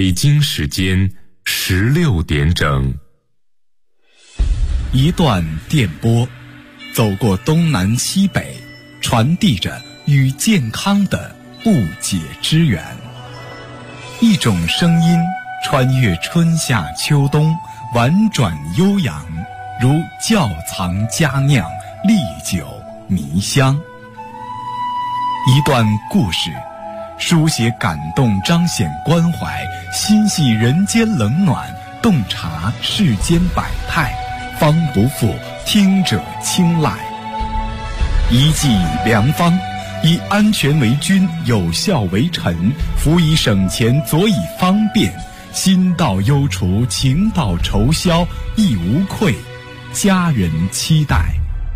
北京时间16点整。 一段电波，走过东南西北，传递着与健康的不解之缘。一种声音穿越春夏秋冬，婉转悠扬，如窖藏佳酿，历久弥香。一段故事，书写感动，彰显关怀，心系人间冷暖，洞察世间百态，方不负听者青睐。一剂良方，以安全为君，有效为臣，辅以省钱，佐以方便，心到忧除，情到愁消，亦无愧，家人期待。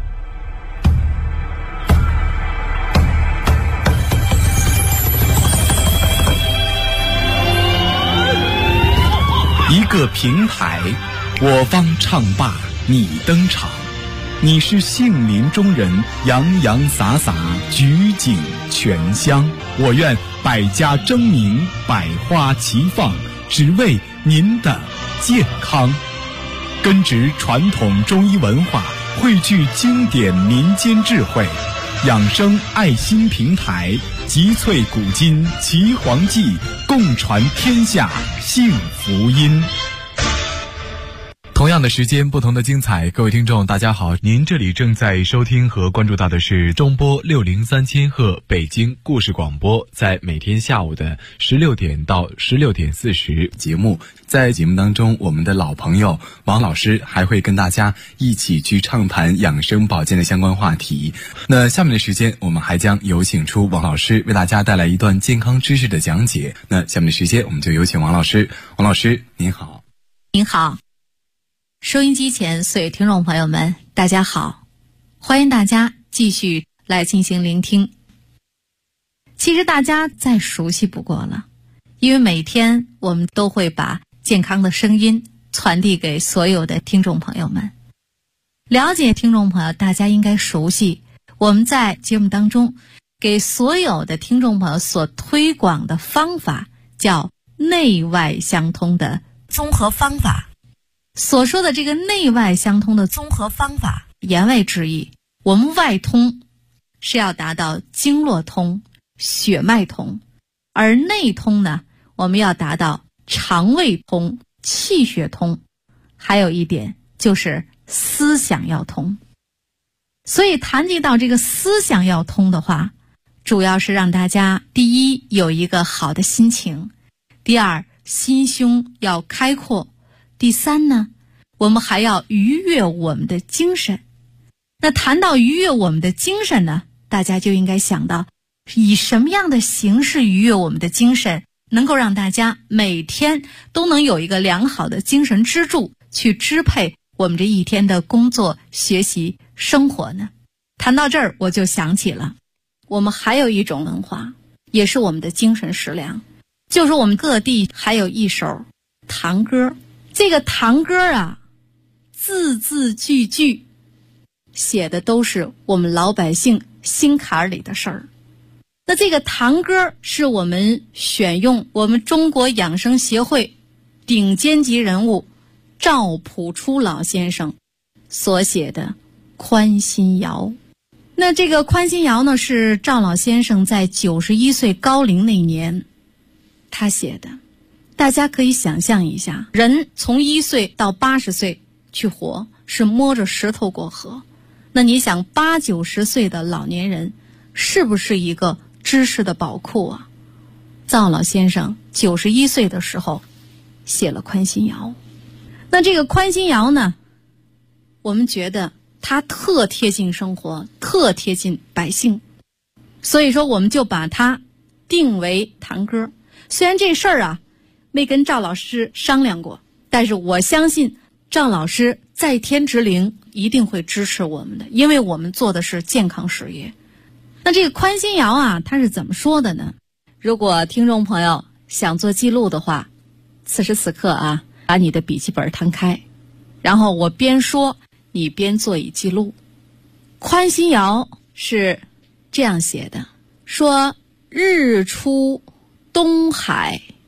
一个平台，我方唱罢你登场，你是杏林中人，洋洋洒洒，举景全香。我愿百家争鸣，百花齐放，只为您的健康。根植传统中医文化，汇聚经典民间智慧，养生爱心平台，集萃古今岐黄记，共传天下幸福音。同样的时间，不同的精彩。各位听众大家好，您这里正在收听和关注到的是中波603千赫北京故事广播，在每天下午的16点到16点40节目。在节目当中，我们的老朋友王老师还会跟大家一起去畅谈养生保健的相关话题。那下面的时间，我们还将有请出王老师为大家带来一段健康知识的讲解。那下面的时间，我们就有请王老师。王老师您好。 您好，收音机前所有听众朋友们大家好，欢迎大家继续来进行聆听。其实大家再熟悉不过了，因为每天我们都会把健康的声音传递给所有的听众朋友们。了解听众朋友，大家应该熟悉我们在节目当中给所有的听众朋友所推广的方法，叫内外相通的综合方法。所说的这个内外相通的综合方法，言外之意，我们外通是要达到经络通、血脉通，而内通呢，我们要达到肠胃通、气血通，还有一点就是思想要通。所以谈及到这个思想要通的话，主要是让大家第一有一个好的心情，第二心胸要开阔，第三呢，我们还要愉悦我们的精神。那谈到愉悦我们的精神呢，大家就应该想到以什么样的形式愉悦我们的精神，能够让大家每天都能有一个良好的精神支柱去支配我们这一天的工作、学习、生活呢？谈到这儿，我就想起了我们还有一种文化，也是我们的精神食粮，就是我们各地还有一首唐歌。这个唐歌啊，字字句句写的都是我们老百姓心坎里的事儿。那这个唐歌是我们选用我们中国养生协会顶尖级人物赵朴初老先生所写的宽心谣。那这个宽心谣呢，是赵老先生在91岁高龄那年他写的。大家可以想象一下，人从1岁到80岁去活，是摸着石头过河。那你想80、90岁的老年人是不是一个知识的宝库啊？赵老先生91岁的时候写了宽心谣。那这个宽心谣呢，我们觉得它特贴近生活，特贴近百姓，所以说我们就把它定为唐歌。虽然这事儿啊没跟赵老师商量过，但是我相信赵老师在天之灵一定会支持我们的，因为我们做的是健康事业。那这个宽心谣啊，它是怎么说的呢？如果听众朋友想做记录的话，此时此刻啊，把你的笔记本摊开，然后我边说你边做一记录。宽心谣是这样写的，说日出东海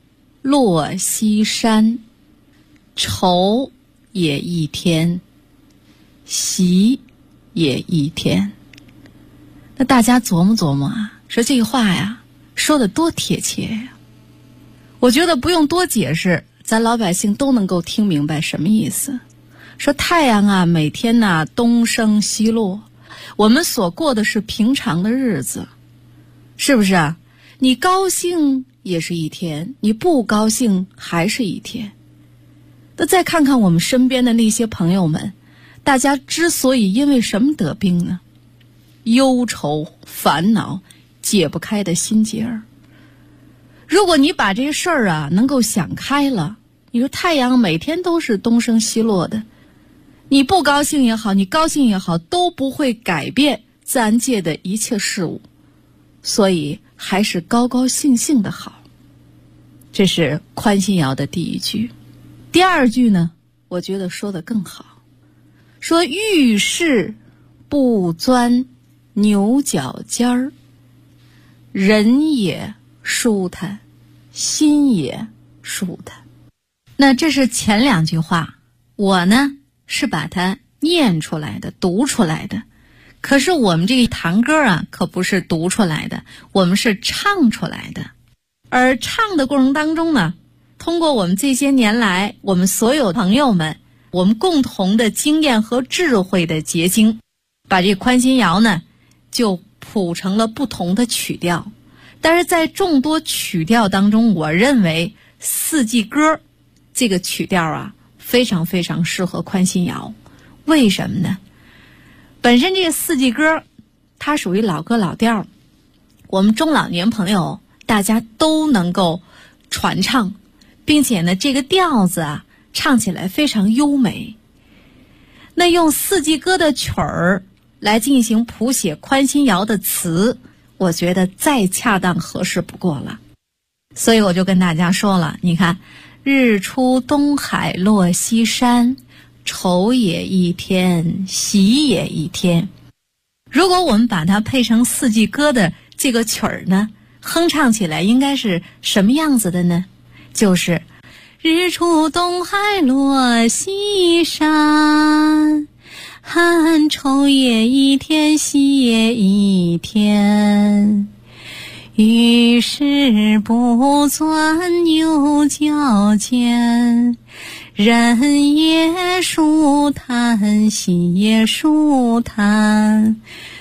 落西山，愁也一天，喜也一天。那大家琢磨琢磨啊，说这个话呀，说得多贴切呀！我觉得不用多解释，咱老百姓都能够听明白什么意思。说太阳啊，每天呢东升西落，我们所过的是平常的日子，是不是啊？你高兴也是一天，你不高兴还是一天。那再看看我们身边的那些朋友们，大家之所以因为什么得病呢？忧愁烦恼解不开的心结儿。如果你把这事儿啊能够想开了，你说太阳每天都是东升西落的，你不高兴也好，你高兴也好，都不会改变自然界的一切事物，所以还是高高兴兴的好。这是宽心谣的第一句。第二句呢，我觉得说得更好，说遇事不钻牛角尖儿，人也舒坦，心也舒坦。那这是前两句话，我呢是把它念出来的，读出来的。可是我们这个堂歌啊，可不是读出来的，我们是唱出来的。而唱的过程当中呢，通过我们这些年来，我们所有朋友们，我们共同的经验和智慧的结晶，把这宽心谣呢，就谱成了不同的曲调。但是在众多曲调当中，我认为四季歌这个曲调啊，非常非常适合宽心谣。为什么呢？本身这个四季歌它属于老歌老调，我们中老年朋友大家都能够传唱，并且呢这个调子啊唱起来非常优美。那用四季歌的曲儿来进行谱写宽心谣的词，我觉得再恰当合适不过了。所以我就跟大家说了，你看日出东海落西山，愁也一天，喜也一天。如果我们把它配成四季歌的这个曲儿呢，哼唱起来应该是什么样子的呢？就是日出东海落西山，愁也一天，喜也一天。遇事不钻牛角尖，人也舒坦，心也舒坦。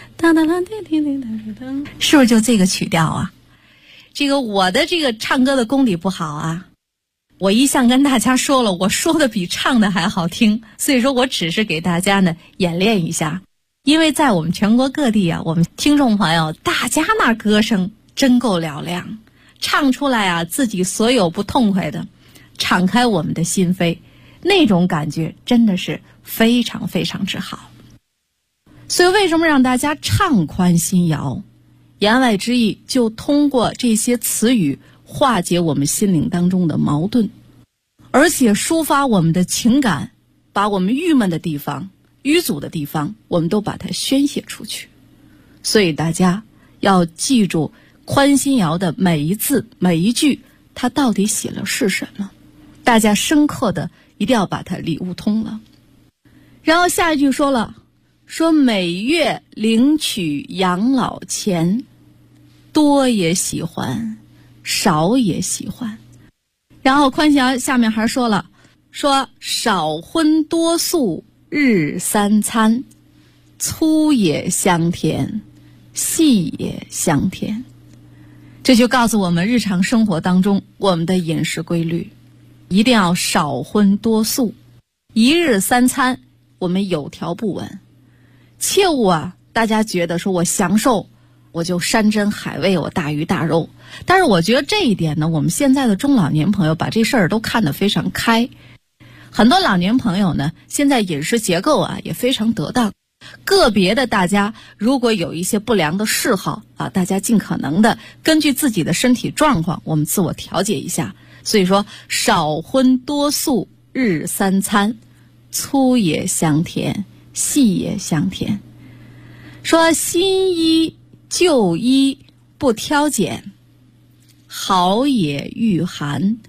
是不是就这个曲调啊？这个我的这个唱歌的功底不好啊，我一向跟大家说了，我说的比唱的还好听，所以说我只是给大家呢演练一下。因为在我们全国各地啊，我们听众朋友大家那歌声真够嘹亮，唱出来啊自己所有不痛快的，敞开我们的心扉，那种感觉真的是非常非常之好。所以为什么让大家唱宽心谣？言外之意就通过这些词语化解我们心灵当中的矛盾，而且抒发我们的情感，把我们郁闷的地方、淤阻的地方，我们都把它宣泄出去。所以大家要记住宽心谣的每一字每一句，它到底写了是什么，大家深刻的一定要把它理悟通了。然后下一句说了，说每月领取养老钱，多也喜欢，少也喜欢。然后宽心谣下面还说了，说少荤多素日三餐，粗也香甜，细也香甜。这就告诉我们日常生活当中我们的饮食规律，一定要少荤多素，一日三餐我们有条不紊，切勿啊大家觉得说我享受我就山珍海味，我大鱼大肉。但是我觉得这一点呢，我们现在的中老年朋友把这事儿都看得非常开。很多老年朋友呢，现在饮食结构啊也非常得当，个别的大家如果有一些不良的嗜好啊，大家尽可能的根据自己的身体状况，我们自我调节一下。所以说少荤多素日三餐，粗也香甜，细也香甜。说新衣旧衣不挑拣，好也御寒，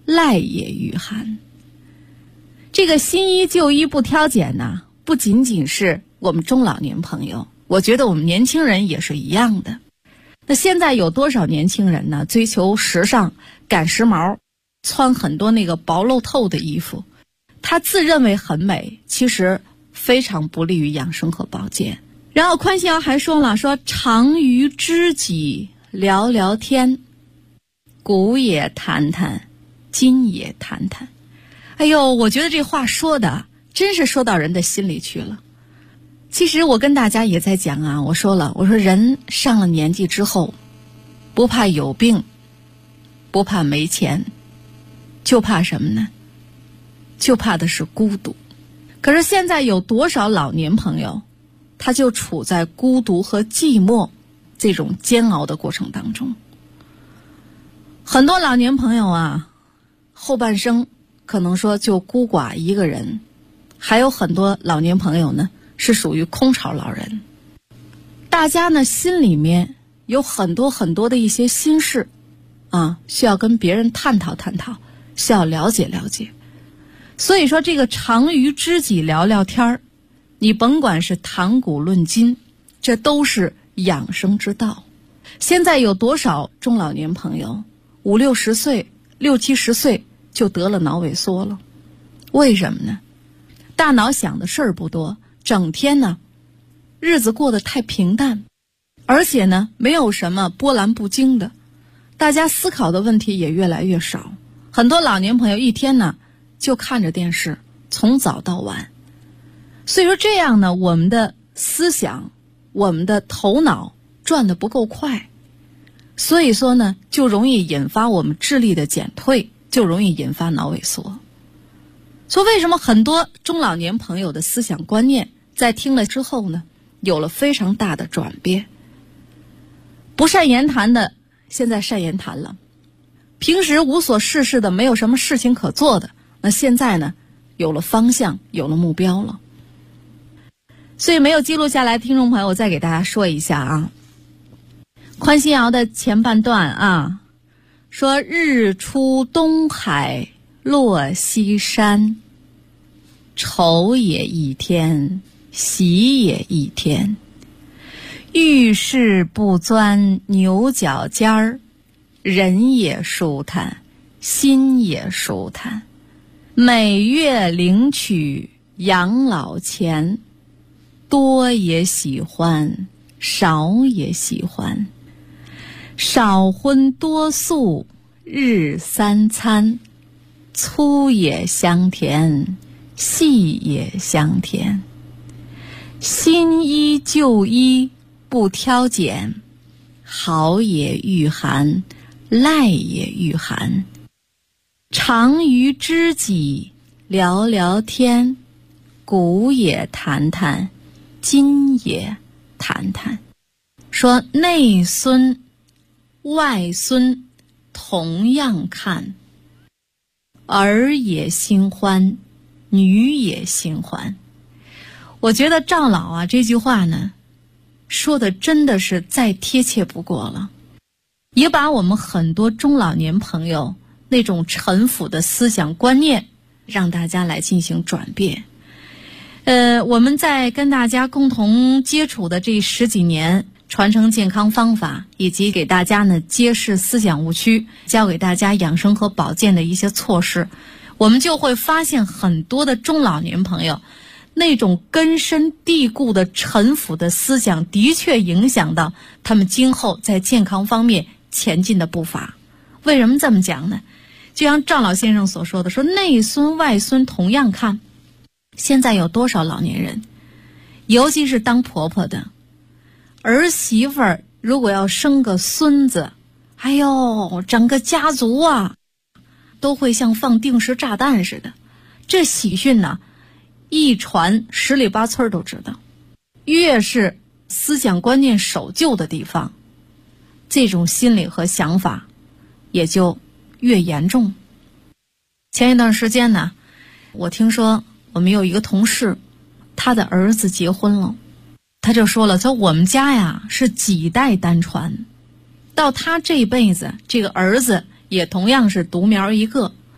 赖也御寒。这个新衣旧衣不挑拣呢，不仅仅是我们中老年朋友，我觉得我们年轻人也是一样的。那现在有多少年轻人呢，追求时尚，赶时髦，穿很多那个薄露透的衣服，他自认为很美，其实非常不利于养生和保健。然后宽心瑶还说了，说常与知己聊聊天，古也谈谈，今也谈谈。哎呦，我觉得这话说的真是说到人的心里去了。其实我跟大家也在讲啊，我说人上了年纪之后，不怕有病，不怕没钱，就怕什么呢？就怕的是孤独。可是现在有多少老年朋友，他就处在孤独和寂寞这种煎熬的过程当中。很多老年朋友啊，后半生可能说就孤寡一个人，还有很多老年朋友呢是属于空巢老人。大家呢心里面有很多很多的一些心事啊，需要跟别人探讨探讨，需要了解了解。所以说这个常与知己聊聊天儿，你甭管是谈古论今，这都是养生之道。现在有多少中老年朋友5、60岁、60、70岁就得了脑萎缩了？为什么呢？大脑想的事儿不多，整天呢日子过得太平淡，而且呢没有什么波澜不惊的，大家思考的问题也越来越少。很多老年朋友一天呢就看着电视，从早到晚。所以说这样呢，我们的思想，我们的头脑转得不够快，所以说呢就容易引发我们智力的减退，就容易引发脑萎缩。说为什么很多中老年朋友的思想观念在听了之后呢有了非常大的转变？不善言谈的现在善言谈了，平时无所事事的，没有什么事情可做的，那现在呢有了方向，有了目标了。所以没有记录下来听众朋友，我再给大家说一下啊。宽心瑶的前半段啊，说日出东海落西山，愁也一天，喜也一天。遇事不钻牛角尖儿，人也舒坦，心也舒坦。每月领取养老钱，多也喜欢，少也喜欢。少荤多素日3餐，粗也香甜，细也香甜。新衣旧衣不挑拣，好也御寒，赖也御寒。常与知己聊聊天，古也谈谈，今也谈谈。说内孙外孙同样看，儿也心欢，女也心欢。我觉得赵老啊这句话呢说的真的是再贴切不过了，也把我们很多中老年朋友那种陈腐的思想观念让大家来进行转变。我们在跟大家共同接触的这10几年，传承健康方法，以及给大家呢揭示思想误区，教给大家养生和保健的一些措施，我们就会发现很多的中老年朋友那种根深蒂固的陈腐的思想的确影响到他们今后在健康方面前进的步伐。为什么这么讲呢？就像赵老先生所说的，说内孙外孙同样看。现在有多少老年人，尤其是当婆婆的儿媳妇儿，如果要生个孙子，哎呦，整个家族啊都会像放定时炸弹似的。这喜讯呢一传10里8村都知道。越是思想观念守旧的地方，这种心理和想法也就越严重。前一段时间呢，我听说我们有一个同事，他的儿子结婚了，他就说了，说我们家呀是几代单传，到他这一辈子，这个儿子也同样是独苗一个，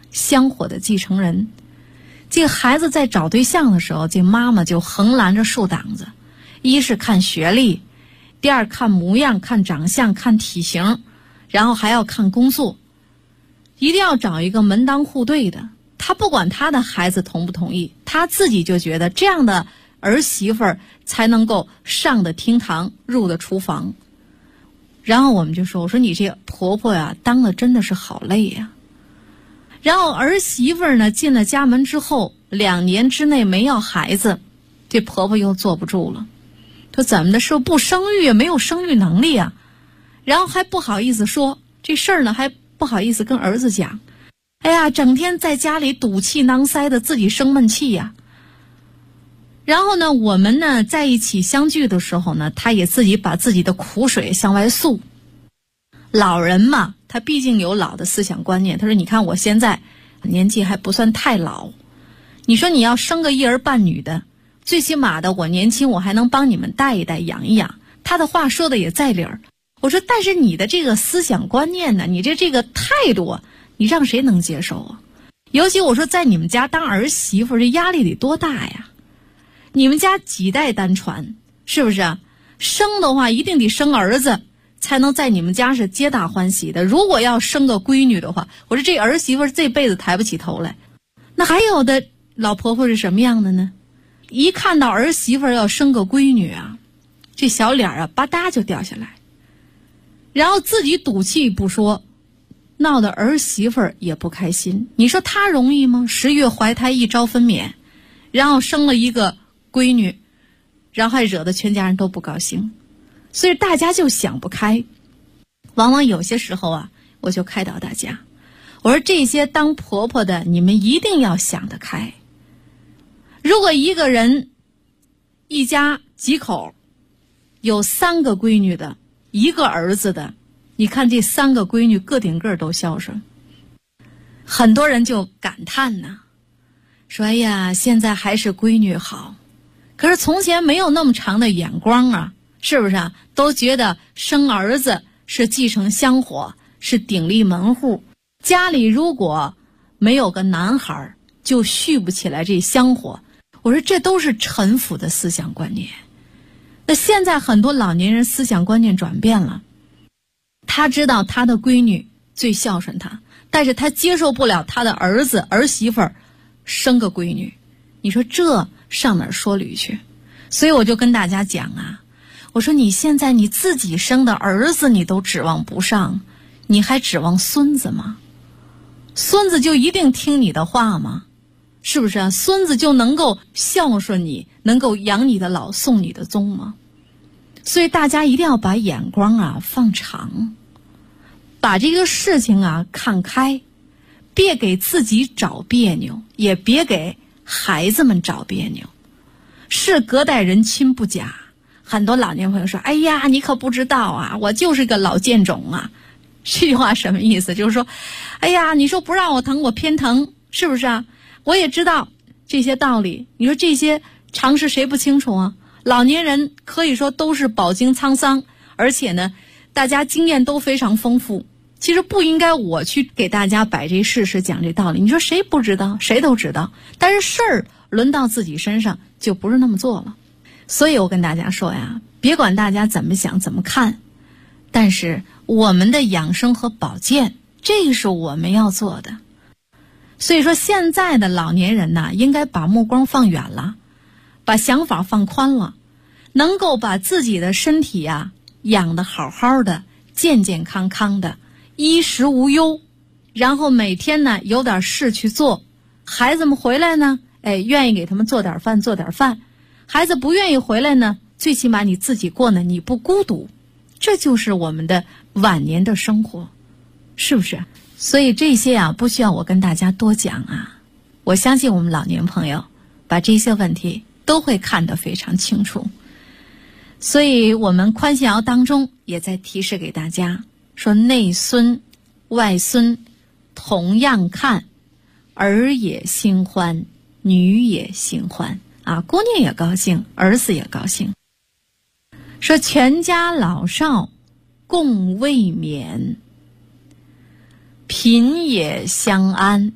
香火的继承人。这个孩子在找对象的时候，这妈妈就横拦着竖挡子，一是看学历，第二看模样，看长相，看体型，然后还要看工作，一定要找一个门当户对的。他不管他的孩子同不同意，他自己就觉得这样的儿媳妇儿才能够上得厅堂，入得厨房。然后我们就说，我说你这婆婆呀，当的真的是好累呀。然后儿媳妇儿呢，进了家门之后，2年之内没要孩子，这婆婆又坐不住了，说怎么的，是不生育，没有生育能力啊。然后还不好意思说这事儿呢，还不好意思跟儿子讲。哎呀，整天在家里赌气囊塞的，自己生闷气呀。然后呢，我们呢在一起相聚的时候呢，他也自己把自己的苦水向外诉。老人嘛，他毕竟有老的思想观念。他说：“你看我现在年纪还不算太老，你说你要生个一儿半女的，最起码的我年轻，我还能帮你们带一带、养一养。”他的话说的也在理儿。我说：“但是你的这个思想观念呢，你这个态度，你让谁能接受啊？尤其我说在你们家当儿媳妇，这压力得多大呀？你们家几代单传，是不是啊？生的话一定得生儿子，才能在你们家是皆大欢喜的。如果要生个闺女的话，我说这儿媳妇这辈子抬不起头来。那还有的老婆婆是什么样的呢？一看到儿媳妇要生个闺女啊，这小脸啊吧嗒就掉下来，然后自己赌气不说，闹得儿媳妇也不开心。你说她容易吗？10月怀胎一朝分娩，然后生了一个闺女，然后还惹得全家人都不高兴。所以大家就想不开。往往有些时候啊，我就开导大家，我说这些当婆婆的，你们一定要想得开。如果一个人一家几口有3个闺女的，1个儿子的，你看这3个闺女个顶个都孝顺。很多人就感叹呢，说哎呀，现在还是闺女好。可是从前没有那么长的眼光啊，是不是啊？都觉得生儿子是继承香火，是鼎立门户。家里如果没有个男孩，就续不起来这香火。我说这都是陈腐的思想观念。那现在很多老年人思想观念转变了，他知道他的闺女最孝顺他，但是他接受不了他的儿子儿媳妇生个闺女。你说这上哪儿说理去？所以我就跟大家讲啊，我说你现在你自己生的儿子你都指望不上，你还指望孙子吗？孙子就一定听你的话吗？是不是啊？孙子就能够孝顺你，能够养你的老，送你的终吗？所以大家一定要把眼光啊放长，把这个事情啊看开，别给自己找别扭，也别给孩子们找别扭。是隔代人亲不假，很多老年朋友说，哎呀，你可不知道啊，我就是个老贱种啊。这句话什么意思？就是说，哎呀，你说不让我疼我偏疼，是不是啊？我也知道这些道理，你说这些常识谁不清楚啊？老年人可以说都是饱经沧桑，而且呢大家经验都非常丰富。其实不应该我去给大家摆这事实讲这道理，你说谁不知道？谁都知道，但是事儿轮到自己身上就不是那么做了。所以我跟大家说呀，别管大家怎么想怎么看，但是我们的养生和保健，这个是我们要做的。所以说现在的老年人呢，应该把目光放远了，把想法放宽了，能够把自己的身体呀养得好好的，健健康康的，衣食无忧，然后每天呢有点事去做。孩子们回来呢，愿意给他们做点饭。孩子不愿意回来呢，最起码你自己过呢，你不孤独。这就是我们的晚年的生活，是不是？所以这些啊，不需要我跟大家多讲啊。我相信我们老年朋友把这些问题都会看得非常清楚。所以我们宽信谣当中也在提示给大家说，内孙外孙同样看，儿也心欢，女也心欢啊，姑娘也高兴，儿子也高兴。说全家老少共未眠，贫也相安，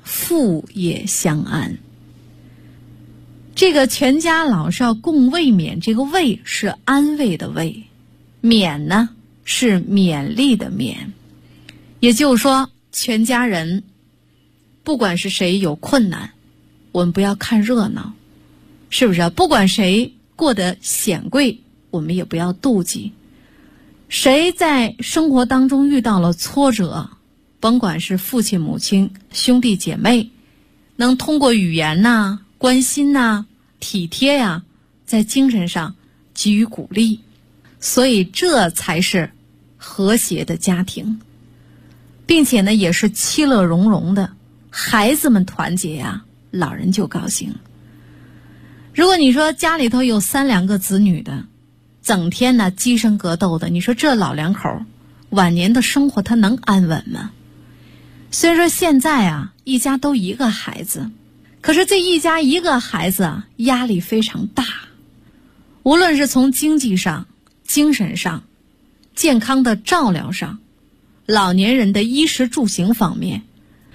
富也相安。这个全家老少共慰勉，这个慰是安慰的慰，勉呢是勉励的勉。也就是说，全家人不管是谁有困难，我们不要看热闹，是不是啊？不管谁过得显贵，我们也不要妒忌。谁在生活当中遇到了挫折，甭管是父亲母亲兄弟姐妹，能通过语言呐、关心呐、体贴呀，在精神上给予鼓励，所以这才是和谐的家庭，并且呢也是其乐融融的。孩子们团结呀，老人就高兴。如果你说家里头有3、2个子女的，整天呢鸡生格斗的，你说这老两口晚年的生活他能安稳吗？虽然说现在啊一家都1个孩子，可是这一家1个孩子啊压力非常大，无论是从经济上、精神上、健康的照料上、老年人的衣食住行方面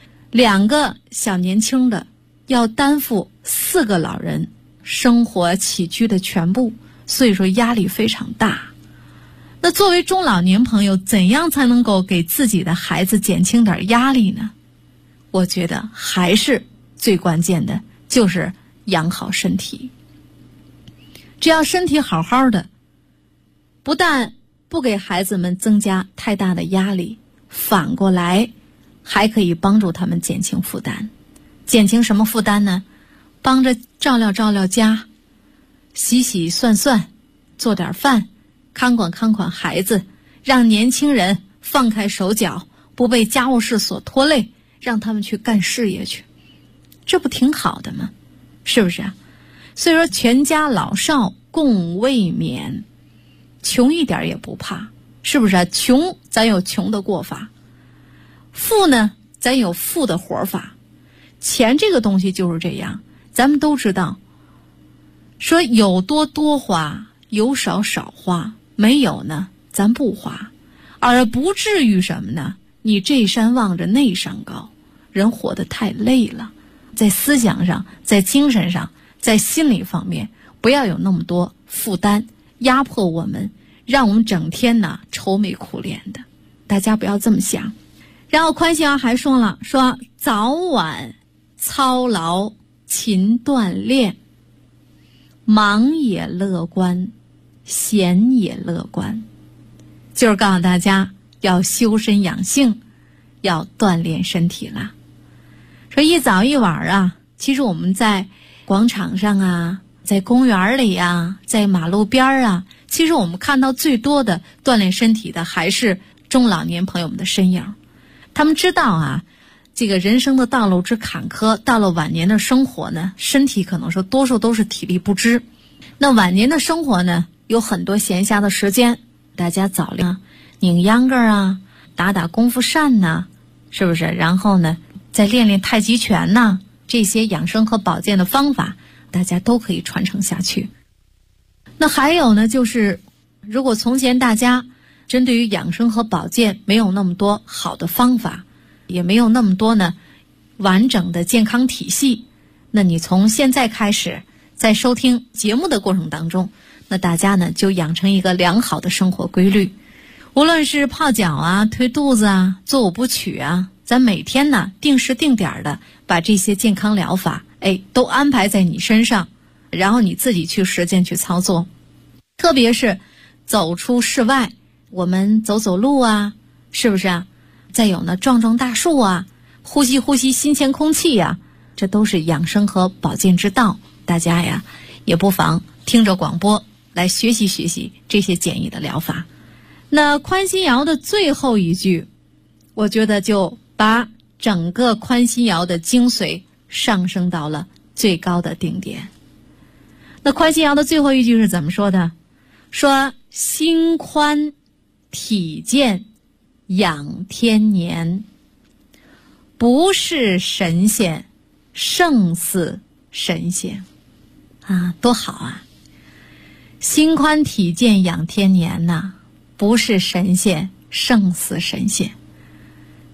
，2个小年轻的要担负4个老人生活起居的全部，所以说压力非常大。那作为中老年朋友，怎样才能够给自己的孩子减轻点压力呢？我觉得还是最关键的就是养好身体。只要身体好好的，不但不给孩子们增加太大的压力，反过来还可以帮助他们减轻负担。减轻什么负担呢？帮着照料照料家，洗洗涮涮，做点饭，看管看管孩子，让年轻人放开手脚，不被家务事所拖累，让他们去干事业去，这不挺好的吗？是不是啊？所以说全家老少共慰勉，穷一点也不怕，是不是啊？穷咱有穷的过法，富呢咱有富的活法。钱这个东西就是这样，咱们都知道，说有多多花，有少少花，没有呢咱不花，而不至于什么呢？你这山望着那山高，人活得太累了，在思想上，在精神上，在心理方面，不要有那么多负担压迫我们，让我们整天呢愁眉苦脸的，大家不要这么想。然后宽心还说了，说早晚操劳勤锻炼，忙也乐观，闲也乐观，就是告诉大家要修身养性，要锻炼身体了。说一早一晚啊，其实我们在广场上啊，在公园里啊，在马路边啊，其实我们看到最多的锻炼身体的还是中老年朋友们的身影。他们知道啊，这个人生的道路之坎坷，到了晚年的生活呢，身体可能说多数都是体力不支。那晚年的生活呢，有很多闲暇的时间，大家早练拧秧歌啊，打打功夫扇呐，是不是？然后呢，再练练太极拳呐，这些养生和保健的方法，大家都可以传承下去。那还有呢，就是如果从前大家针对于养生和保健没有那么多好的方法，也没有那么多呢完整的健康体系，那你从现在开始在收听节目的过程当中，那大家呢就养成一个良好的生活规律。无论是泡脚啊、推肚子啊、做五部曲啊，咱每天呢定时定点的把这些健康疗法都安排在你身上，然后你自己去实践去操作。特别是走出室外，我们走走路啊，是不是啊？再有呢，撞撞大树啊，呼吸呼吸新鲜空气呀，这都是养生和保健之道。大家呀，也不妨听着广播来学习学习这些简易的疗法。那宽心谣的最后一句，我觉得就把整个宽心谣的精髓上升到了最高的顶点。那宽心谣的最后一句是怎么说的？说心宽体健养天年，不是神仙胜似神仙啊，多好啊！心宽体健养天年呐，不是神仙胜似神仙。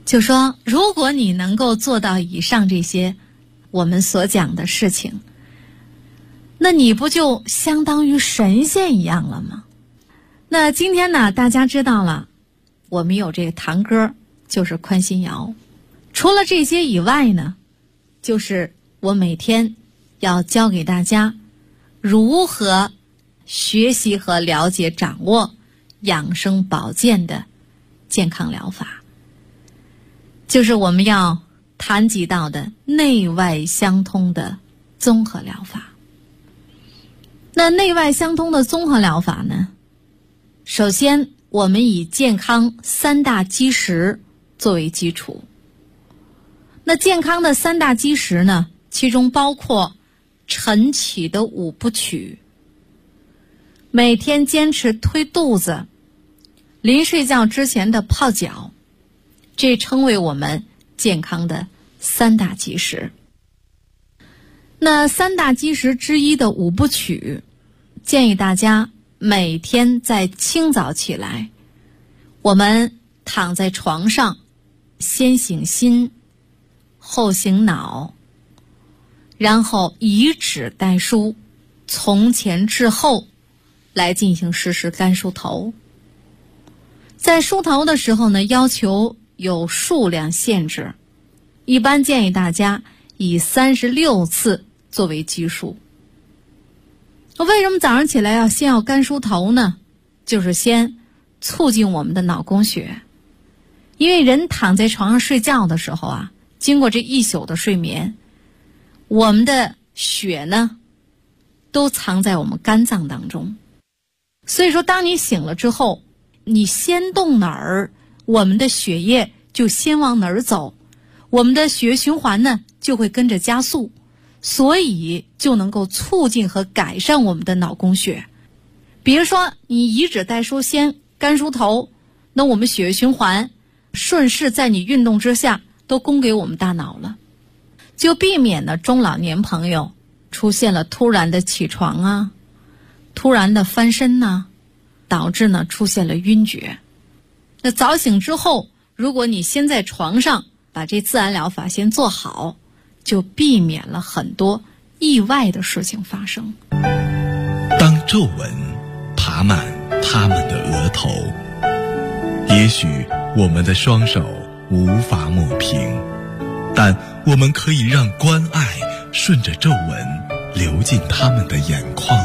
就说如果你能够做到以上这些我们所讲的事情，那你不就相当于神仙一样了吗？那今天呢，大家知道了，我们有这个堂哥，就是宽心瑶。除了这些以外呢，就是我每天要教给大家如何学习和了解掌握养生保健的健康疗法，就是我们要谈及到的内外相通的综合疗法。那内外相通的综合疗法呢，首先我们以健康三大基石作为基础。那健康的三大基石呢，其中包括晨起的5部曲，每天坚持推肚子，临睡觉之前的泡脚，这称为我们健康的三大基石。那三大基石之一的5部曲，建议大家每天在清早起来，我们躺在床上，先醒心，后醒脑，然后以指代梳，从前至后来进行实时干梳头。在梳头的时候呢，要求有数量限制，一般建议大家以36次作为基数。为什么早上起来要干梳头呢？就是先促进我们的脑供血。因为人躺在床上睡觉的时候啊，经过这一宿的睡眠，我们的血呢都藏在我们肝脏当中。所以说当你醒了之后，你先动哪儿，我们的血液就先往哪儿走，我们的血液循环呢就会跟着加速，所以就能够促进和改善我们的脑供血。比如说你以指代梳，先干梳头，那我们血液循环顺势在你运动之下都供给我们大脑了，就避免了中老年朋友出现了突然的起床啊，突然的翻身啊，导致呢出现了晕厥。那早醒之后，如果你先在床上把这自然疗法先做好，就避免了很多意外的事情发生。 当皱纹爬满他们的额头，也许我们的双手无法抹平，但我们可以让关爱顺着皱纹流进他们的眼眶。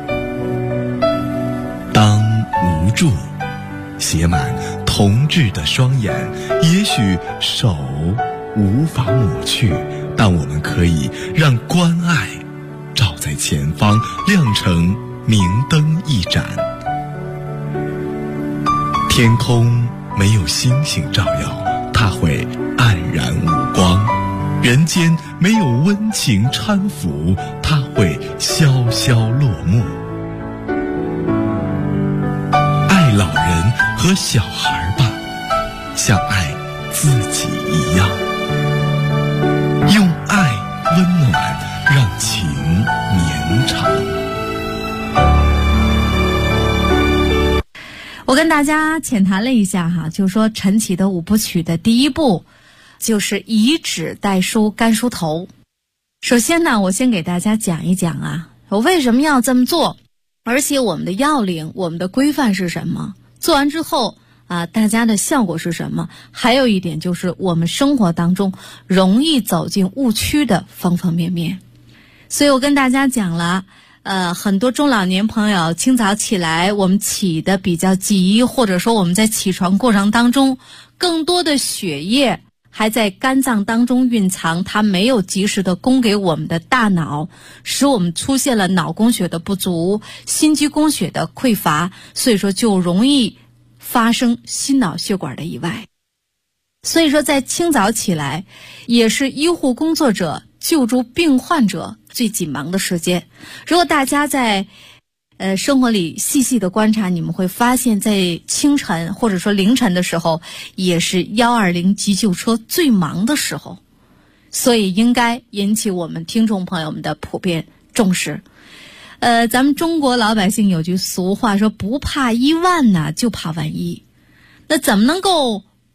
当无助写满同志的双眼，也许手无法抹去，但我们可以让关爱照在前方，亮成明灯一盏。天空没有星星照耀，它会黯然无光；人间没有温情搀扶，它会萧萧落幕。爱老人和小孩吧，像爱自己一样，用爱温暖，让情绵长。 我跟大家浅谈了一下哈，就是说晨起的5部曲的第一步就是以指代梳，干梳头。首先呢，我先给大家讲一讲啊，我为什么要这么做，而且我们的要领，我们的规范是什么，做完之后大家的效果是什么，还有一点就是我们生活当中容易走进误区的方方面面。所以我跟大家讲了很多中老年朋友清早起来，我们起得比较急，或者说我们在起床过程当中，更多的血液还在肝脏当中蕴藏，它没有及时的供给我们的大脑，使我们出现了脑供血的不足，心肌供血的匮乏，所以说就容易发生心脑血管的意外。所以说在清早起来也是医护工作者救助病患者最紧忙的时间。如果大家在生活里细细的观察，你们会发现在清晨或者说凌晨的时候，也是120急救车最忙的时候，所以应该引起我们听众朋友们的普遍重视。咱们中国老百姓有句俗话说，不怕1万呢，就怕万一。那怎么能够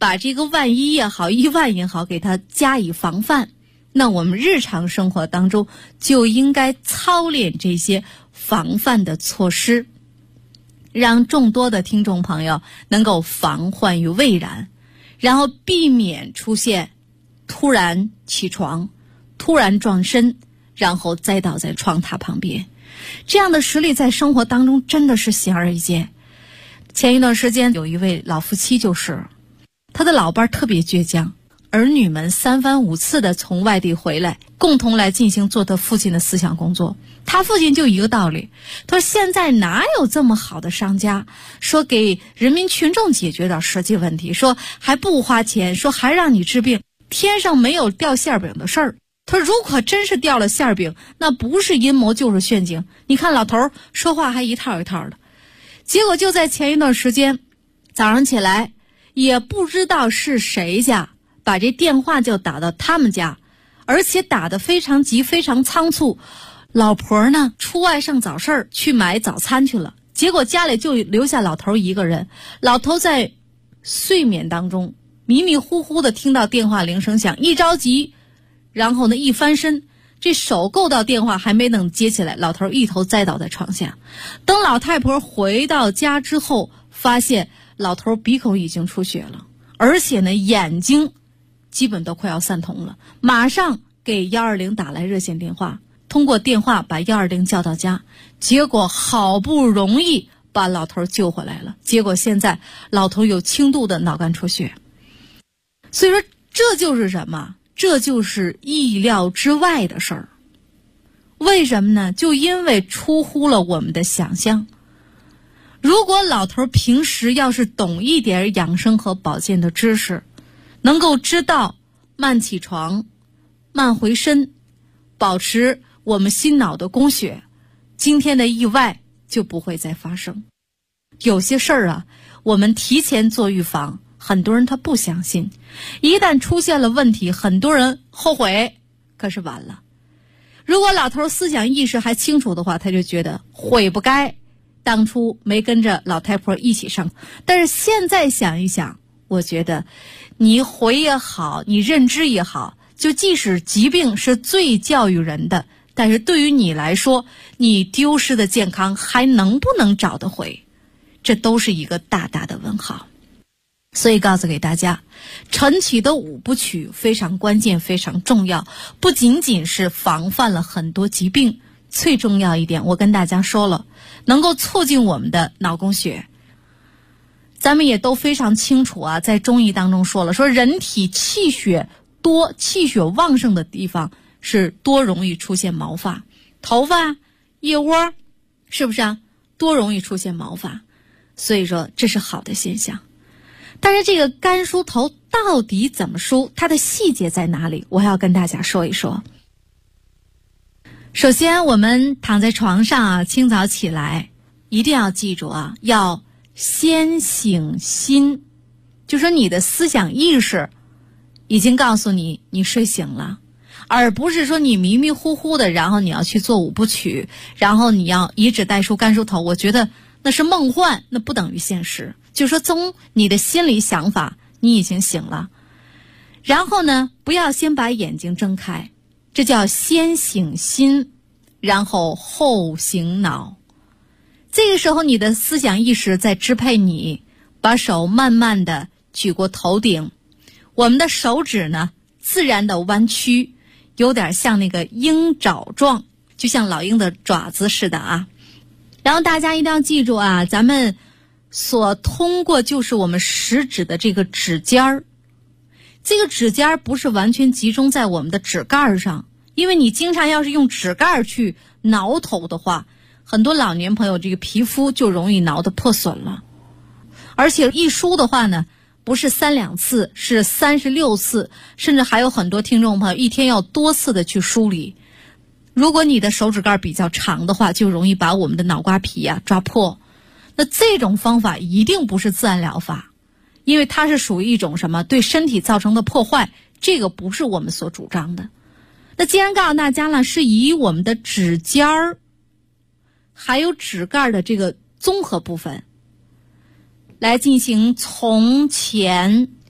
把这个万一也好，1万也好，给它加以防范。那我们日常生活当中就应该操练这些防范的措施，让众多的听众朋友能够防患于未然，然后避免出现突然起床、突然撞身，然后栽倒在床榻旁边。这样的实例在生活当中真的是显而易见。前一段时间有一位老夫妻，就是他的老伴特别倔强，儿女们3番5次的从外地回来，共同来进行做他父亲的思想工作。他父亲就一个道理，他说现在哪有这么好的商家，说给人民群众解决点实际问题，说还不花钱，说还让你治病，天上没有掉馅饼的事儿。他说如果真是掉了馅饼，那不是阴谋就是陷阱。你看老头说话还一套一套的。结果就在前一段时间早上起来，也不知道是谁家把这电话就打到他们家，而且打得非常急非常仓促。老婆呢出外上早市去买早餐去了，结果家里就留下老头一个人。老头在睡眠当中迷迷糊糊的听到电话铃声响，一着急，然后呢一翻身，这手够到电话还没能接起来，老头一头栽倒在床下。等老太婆回到家之后，发现老头鼻孔已经出血了，而且呢眼睛基本都快要散瞳了，马上给120打来热线电话，通过电话把120叫到家，结果好不容易把老头救回来了。结果现在老头有轻度的脑干出血。所以说这就是什么？这就是意料之外的事儿。为什么呢？就因为出乎了我们的想象。如果老头平时要是懂一点养生和保健的知识，能够知道慢起床、慢回身，保持我们心脑的供血，今天的意外就不会再发生。有些事儿啊，我们提前做预防，很多人他不相信，一旦出现了问题，很多人后悔，可是晚了。如果老头思想意识还清楚的话，他就觉得悔不该当初没跟着老太婆一起上。但是现在想一想，我觉得你悔也好，你认知也好，就即使疾病是最教育人的，但是对于你来说，你丢失的健康还能不能找得回，这都是一个大大的问号。所以告诉给大家，晨起的5部曲非常关键非常重要，不仅仅是防范了很多疾病，最重要一点我跟大家说了，能够促进我们的脑供血。咱们也都非常清楚啊，在中医当中说了，说人体气血多气血旺盛的地方是多容易出现毛发，头发腋窝是不是啊，多容易出现毛发。所以说这是好的现象。但是这个干梳头到底怎么梳，它的细节在哪里，我还要跟大家说一说。首先我们躺在床上啊，清早起来一定要记住啊，要先醒心，就说你的思想意识已经告诉你你睡醒了，而不是说你迷迷糊糊的，然后你要去做5部曲，然后你要以指代梳干梳头，我觉得那是梦幻，那不等于现实。就说从你的心理想法你已经醒了，然后呢不要先把眼睛睁开，这叫先醒心，然后后醒脑。这个时候你的思想意识在支配你，把手慢慢的举过头顶，我们的手指呢自然的弯曲，有点像那个鹰爪状，就像老鹰的爪子似的啊。然后大家一定要记住啊，咱们所通过就是我们食指的这个指尖儿，这个指尖儿不是完全集中在我们的指盖上，因为你经常要是用指盖去挠头的话，很多老年朋友这个皮肤就容易挠得破损了。而且一梳的话呢，不是3、2次，是36次，甚至还有很多听众朋友一天要多次的去梳理。如果你的手指盖比较长的话，就容易把我们的脑瓜皮啊抓破。那这种方法一定不是自然疗法，因为它是属于一种什么对身体造成的破坏，这个不是我们所主张的。那既然告诉大家了，是以我们的指尖儿还有指盖的这个综合部分来进行从前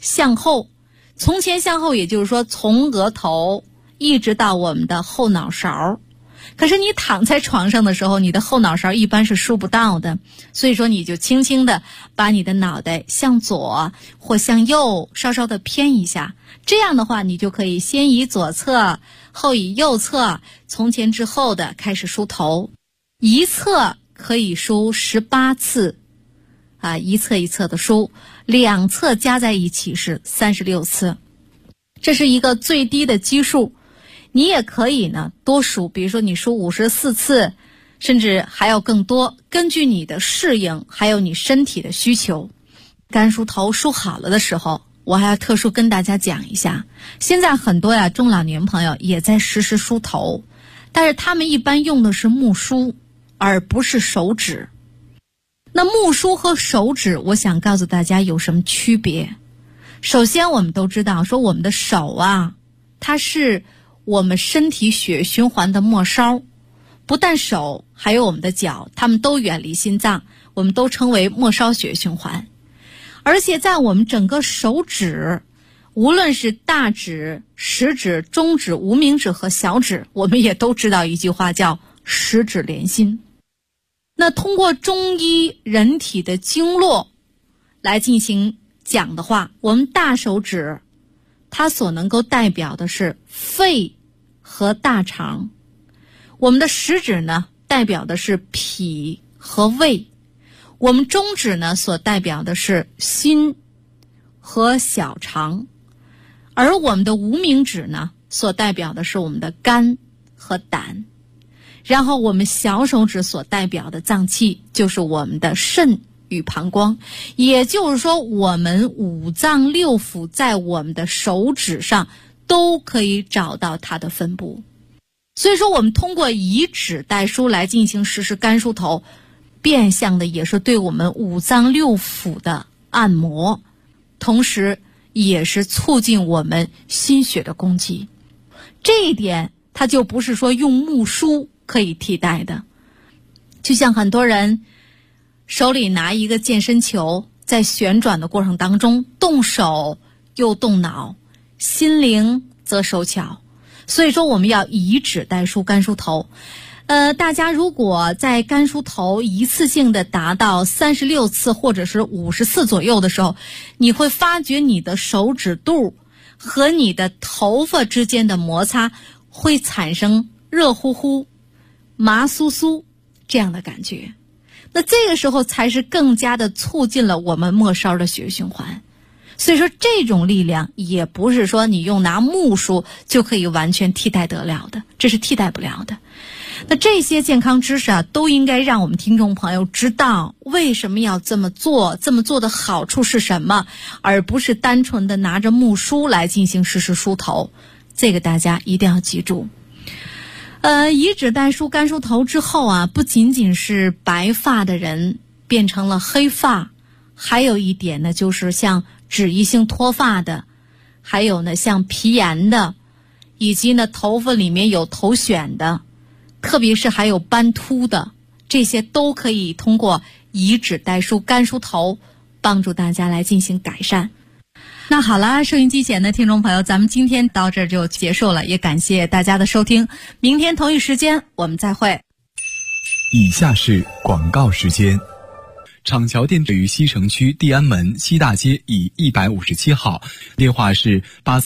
向后，从前向后，也就是说从额头一直到我们的后脑勺。可是你躺在床上的时候，你的后脑勺一般是梳不到的，所以说你就轻轻的把你的脑袋向左或向右稍稍的偏一下，这样的话你就可以先以左侧，后以右侧，从前至后的开始梳头，一侧可以梳18次一侧一侧的梳，两侧加在一起是36次，这是一个最低的基数。你也可以呢多梳，比如说你梳54次，甚至还要更多，根据你的适应还有你身体的需求。干梳头梳好了的时候，我还要特殊跟大家讲一下，现在很多中老年朋友也在实施梳头，但是他们一般用的是木梳而不是手指。那木梳和手指，我想告诉大家有什么区别。首先我们都知道说我们的手它是我们身体血循环的末梢，不但手还有我们的脚，它们都远离心脏，我们都称为末梢血循环。而且在我们整个手指，无论是大指、食指、中指、无名指和小指，我们也都知道一句话叫十指连心。那通过中医人体的经络来进行讲的话，我们大手指它所能够代表的是肺和大肠，我们的食指呢代表的是脾和胃，我们中指呢所代表的是心和小肠，而我们的无名指呢所代表的是我们的肝和胆，然后我们小手指所代表的脏器就是我们的肾与膀胱。也就是说我们五脏六腑在我们的手指上都可以找到它的分布。所以说我们通过以指代梳来进行实施干梳头，变相的也是对我们五脏六腑的按摩，同时也是促进我们心血的供给。这一点它就不是说用木梳可以替代的。就像很多人手里拿一个健身球，在旋转的过程当中动手又动脑，心灵则手巧。所以说我们要以指代梳干梳头。大家如果在干梳头一次性的达到36次或者是54左右的时候，你会发觉你的手指肚和你的头发之间的摩擦会产生热乎乎、麻酥酥这样的感觉。那这个时候才是更加的促进了我们末梢的血液循环。所以说这种力量也不是说你用拿木梳就可以完全替代得了的，这是替代不了的。那这些健康知识都应该让我们听众朋友知道为什么要这么做，这么做的好处是什么，而不是单纯的拿着木梳来进行实施梳头。这个大家一定要记住。以指代梳干梳头之后不仅仅是白发的人变成了黑发，还有一点呢，就是像脂溢性脱发的，还有呢像皮炎的，以及呢头发里面有头癣的，特别是还有斑秃的，这些都可以通过以指代梳干梳头帮助大家来进行改善。那好了，收音机前的听众朋友，咱们今天到这儿就结束了，也感谢大家的收听，明天同一时间我们再会。 以下是广告时间。厂桥店位于西城区地安门西大街以157号，电话是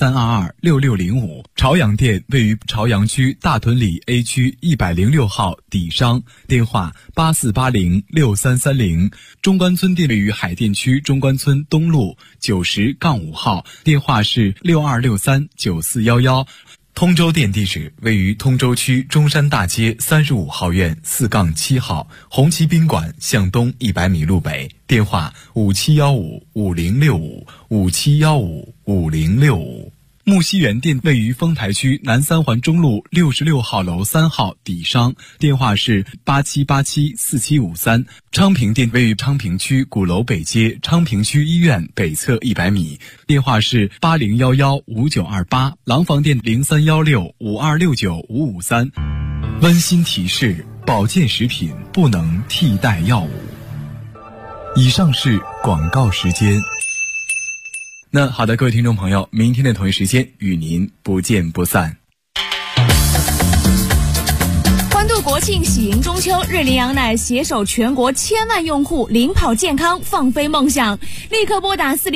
83226605。朝阳店位于朝阳区大屯里 A 区106号底商，电话84806330。中关村店位于海淀区中关村东路90-5号，电话是62639411。通州店地址位于通州区中山大街35号院4-7号，红旗宾馆向东100米路北，电话57155065，57155065。木樨园店位于丰台区南三环中路66号楼3号底商，电话是87874753。昌平店位于昌平区鼓楼北街昌平区医院北侧100米，电话是80115928。廊坊店031652695553。温馨提示：保健食品不能替代药物。以上是广告时间。 那好的，各位听众朋友，明天的同一时间与您不见不散。 欢度国庆，喜迎中秋，瑞麟羊奶携手全国千万用户，领跑健康，放飞梦想。立刻拨打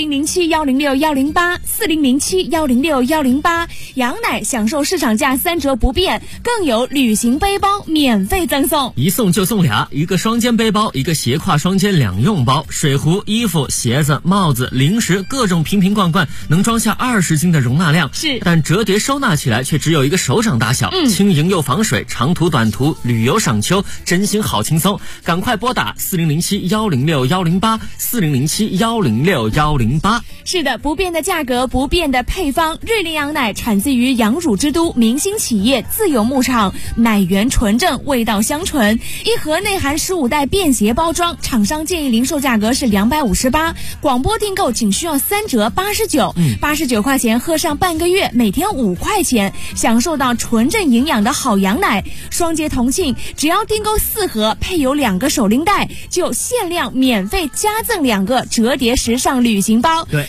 4007-106-108，4007-106-108，羊奶享受市场价3折不变，更有旅行背包免费赠送， 一送就送俩，一个双肩背包，一个斜挎双肩两用包，水壶、衣服、鞋子、帽子、零食，各种瓶瓶罐罐，能装下20斤的容纳量。 是， 但折叠收纳起来却只有一个手掌大小，轻盈又防水，长途短途旅游赏秋，真心好轻松。赶快拨打4007-106-108，4007-106-108。 是的，不变的价格，不变的配方。瑞麟羊奶产自于羊乳之都，明星企业，自有牧场，奶源纯正，味道香醇。一盒内含15袋便携包装，厂商建议零售价格是258，广播订购仅需要3折89，89块钱喝上半个月，每天5块钱，享受到纯正营养的好羊奶。双节同庆，只要订购4盒，配有2个手拎袋，就限量免费加赠2个折叠时尚旅行包。 对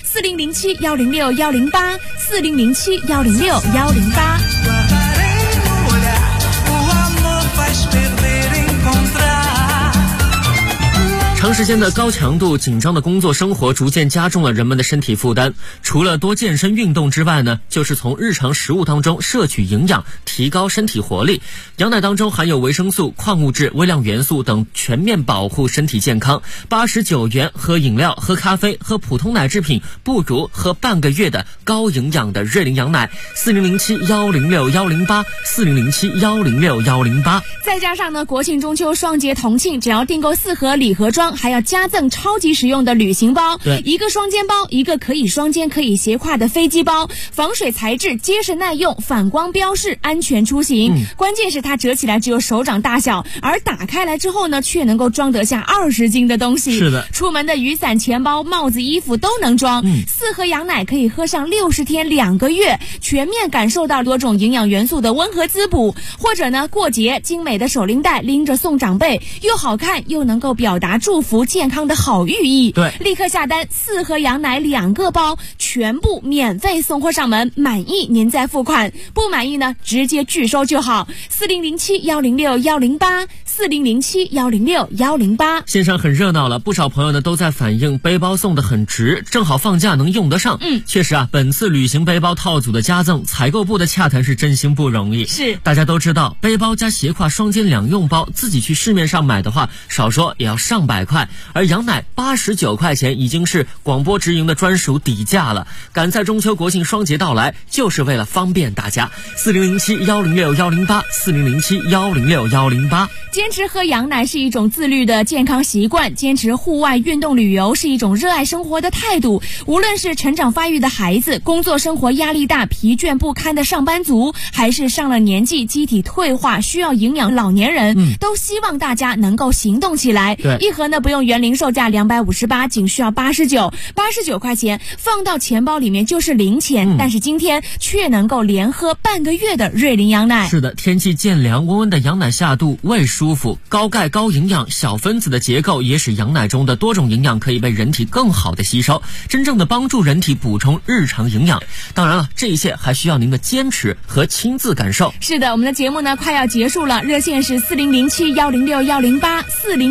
，4007-106-108，4007-106-108。 长时间的高强度紧张的工作生活逐渐加重了人们的身体负担，除了多健身运动之外呢，就是从日常食物当中摄取营养，提高身体活力。羊奶当中含有维生素、矿物质、微量元素等，全面保护身体健康。89元喝饮料、喝咖啡、喝普通奶制品，不如喝半个月的高营养的瑞麟羊奶。4007-106-108，4007-106-108。 再加上呢，国庆中秋双节同庆，只要订购4盒礼盒装，还要加赠超级实用的旅行包， 对， 一个双肩包，一个可以双肩可以斜挎的飞机包，防水材质，结实耐用，反光标示，安全出行。关键是它折起来只有手掌大小，而打开来之后呢，却能够装得下20斤的东西。 是的， 出门的雨伞、钱包、帽子、衣服都能装。4盒羊奶可以喝上60天2个月，全面感受到多种营养元素的温和滋补。或者呢，过节精美的手拎袋拎着送长辈，又好看又能够表达祝福健康的好寓意。 对， 立刻下单4盒羊奶2个包，全部免费送货上门，满意您再付款，不满意呢直接拒收就好。4007-106-108， 4007-106-108。 线上很热闹了，不少朋友呢都在反映背包送得很值，正好放假能用得上。确实啊，本次旅行背包套组的加赠，采购部的洽谈是真心不容易。 是， 大家都知道，背包加斜挎双肩两用包，自己去市面上买的话，少说也要上百块，而羊奶89块钱已经是广播直营的专属底价了。赶在中秋国庆双节到来，就是为了方便大家。4007-106-108， 4007-106-108。 坚持喝羊奶是一种自律的健康习惯，坚持户外运动旅游是一种热爱生活的态度。无论是成长发育的孩子，工作生活压力大、疲倦不堪的上班族，还是上了年纪、机体退化需要营养老年人，都希望大家能够行动起来。 对， 一盒呢不用原零售价258，仅需要89块钱，放到钱包里面就是零钱，但是今天却能够连喝半个月的瑞麟羊奶。 是的，天气渐凉，温温的羊奶下肚，胃舒服，高钙高营养，小分子的结构也使羊奶中的多种营养可以被人体更好的吸收，真正的帮助人体补充日常营养。当然了，这一切还需要您的坚持和亲自感受。 是的，我们的节目呢快要结束了，热线是4007-106-108，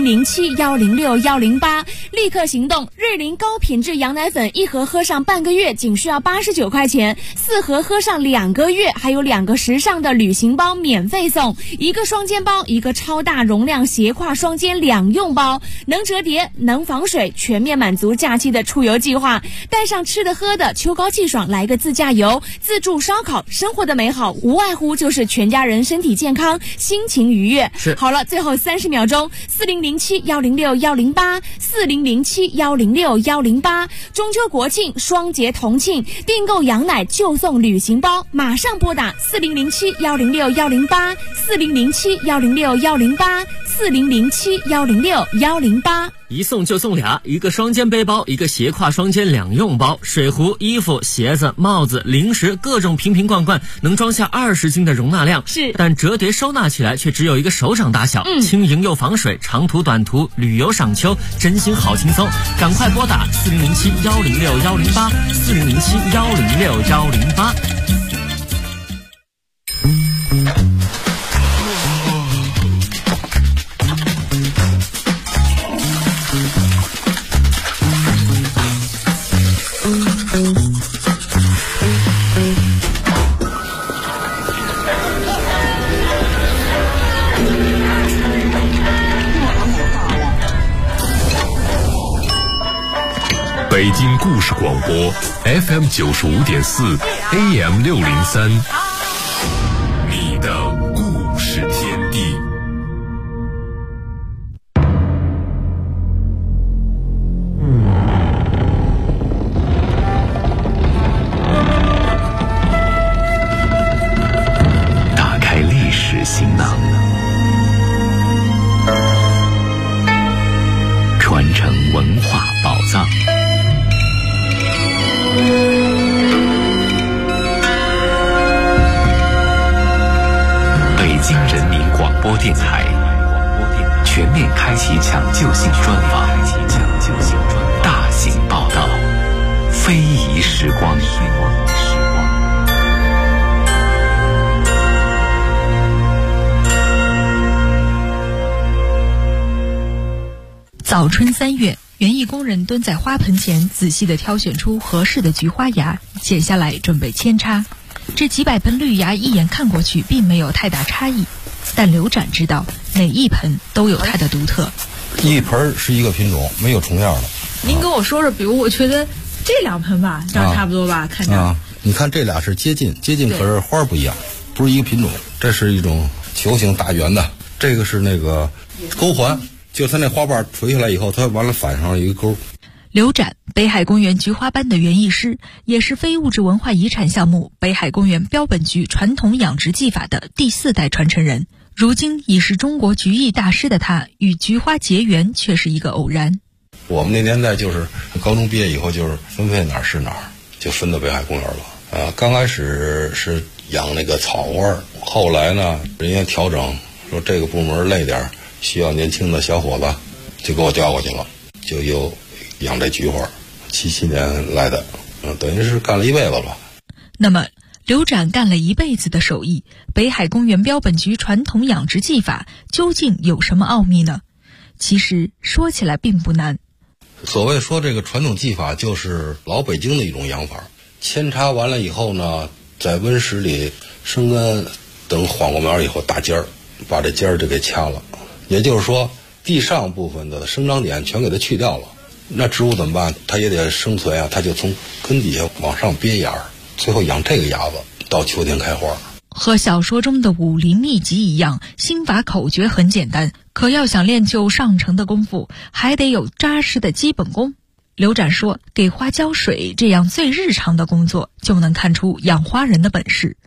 4007-106-108，立刻行动！瑞麟高品质羊奶粉一盒喝上半个月，仅需要89块钱；4盒喝上2个月，还有2个时尚的旅行包免费送，一个双肩包，一个超大容量斜挎双肩两用包，能折叠，能防水，全面满足假期的出游计划。带上吃的喝的，秋高气爽，来个自驾游、自助烧烤，生活的美好无外乎就是全家人身体健康，心情愉悦。 是， 好了，最后30秒钟，4007-106-108， 4007-106-108。中秋国庆双节同庆，订购羊奶就送旅行包，马上拨打4007-106-108， 4007-106-108， 4007-106-108。 一送就送俩，一个双肩背包，一个斜挎双肩两用包，水壶、衣服、鞋子、帽子、零食，各种瓶瓶罐罐，能装下20斤的容纳量。 是， 但折叠收纳起来却只有一个手掌大小，轻盈又防水，长途短途旅游赏秋，真心好轻松。赶快拨打4007-106-108，4007-106-108。 北京故事广播 FM 95.4 AM 603，你的故事天地。 打开历史行囊，传承文化宝藏。北京人民广播电台全面开启抢救性专访，大型报道，非遗时光。 早春3月，园艺工人蹲在花盆前，仔细地挑选出合适的菊花芽，剪下来准备扦插。这几百盆绿芽一眼看过去并没有太大差异，但刘展知道每一盆都有它的独特。 一盆是一个品种，没有重样的。 您跟我说说，比如我觉得这2盆吧，长差不多吧，看着。 你看这俩是接近，可是花不一样，不是一个品种。这是一种球形大圆的，这个是那个钩环。就它那花瓣垂下来以后，它完了反上了一个钩。 刘展，北海公园菊花班的园艺师，也是非物质文化遗产项目北海公园标本菊传统养殖技法的第4代传承人。如今已是中国菊艺大师的他，与菊花结缘却是一个偶然。 我们那年代就是高中毕业以后，就是分配哪儿是哪儿，就分到北海公园了。刚开始是养那个草花，后来呢，人家调整说这个部门累点，需要年轻的小伙子，就给我调过去了，就又养这菊花。77年来的，等于是干了一辈子了。 那么刘展干了一辈子的手艺，北海公园标本菊传统养殖技法究竟有什么奥秘呢？其实说起来并不难。 所谓说这个传统技法，就是老北京的一种养法。扦插完了以后呢，在温室里生根，等缓过苗以后打尖儿，把这尖儿就给掐了。也就是说，地上部分的生长点全给它去掉了。那植物怎么办？它也得生存啊，它就从根底下往上憋芽，最后养这个芽子，到秋天开花。 和小说中的武林秘籍一样，心法口诀很简单，可要想练就上乘的功夫，还得有扎实的基本功。刘展说，给花浇水这样最日常的工作，就能看出养花人的本事。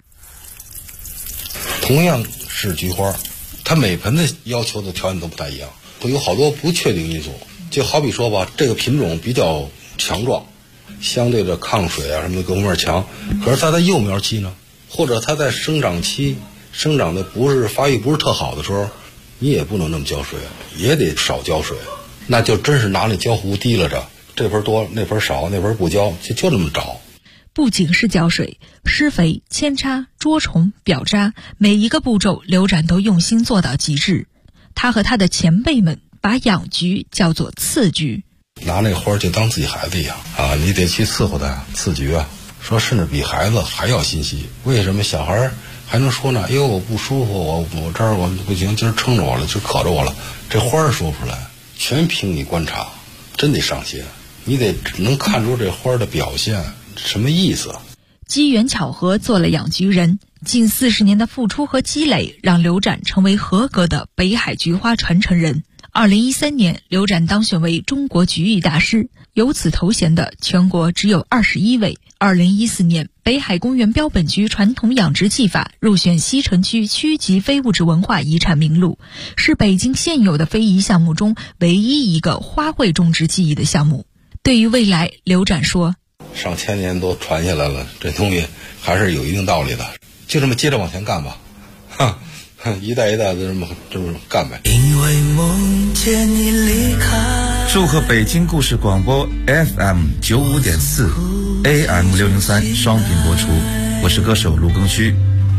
同样是菊花，它每盆的要求的条件都不太一样，会有好多不确定因素。就好比说吧，这个品种比较强壮，相对的抗水啊什么的各方面强，可是它在幼苗期呢，或者它在生长期生长的发育不是特好的时候，你也不能那么浇水，也得少浇水，那就真是拿那浇壶提拉着，这盆多那盆少，那盆不浇，就那么找。 不仅是浇水、施肥、扦插、捉虫、表扎，每一个步骤刘展都用心做到极致。他和他的前辈们把养菊叫做刺菊， 拿那花就当自己孩子一样啊，你得去伺候它，刺菊啊，说甚至比孩子还要心细。为什么小孩还能说呢？因为我不舒服，我这儿我不行，今儿撑着我了，今儿渴着我了。这花说不出来，全凭你观察，真得上心，你得能看出这花的表现什么意思。 机缘巧合做了养菊人，近40年的付出和积累，让刘展成为合格的北海菊花传承人。 2013年，刘展当选为中国局艺大师，有此头衔的全国只有21位。2014年，北海公园标本局传统养殖技法入选西城区区级非物质文化遗产名录，是北京现有的非遗项目中唯一一个花卉种植技艺的项目。对于未来，刘展说： 上千年都传下来了，这东西还是有一定道理的，就这么接着往前干吧，一代一代的这么干呗。 因为梦见你离开。 祝贺北京故事广播 FM 95.4 AM 603双频播出，我是歌手卢庚戌。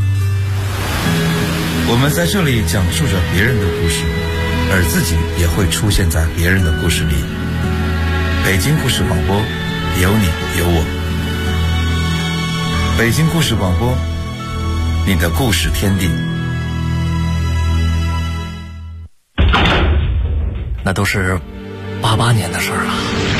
我们在这里讲述着别人的故事，而自己也会出现在别人的故事里。北京故事广播，有你有我。北京故事广播，你的故事天地。 那都是88年的事儿了。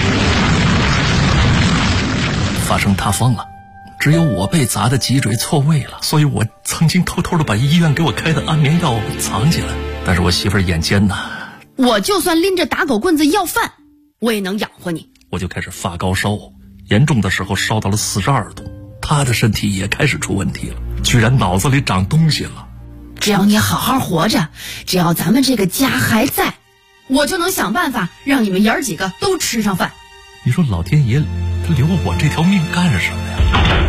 发生塌方了，只有我被砸的脊椎错位了，所以我曾经偷偷的把医院给我开的安眠药藏起来。但是我媳妇儿眼尖呐， 我就算拎着打狗棍子要饭，我也能养活你。 我就开始发高烧，严重的时候烧到了42度。她的身体也开始出问题了，居然脑子里长东西了。 只要你好好活着，只要咱们这个家还在，我就能想办法让你们爷儿几个都吃上饭。 你说老天爷他留我这条命干什么呀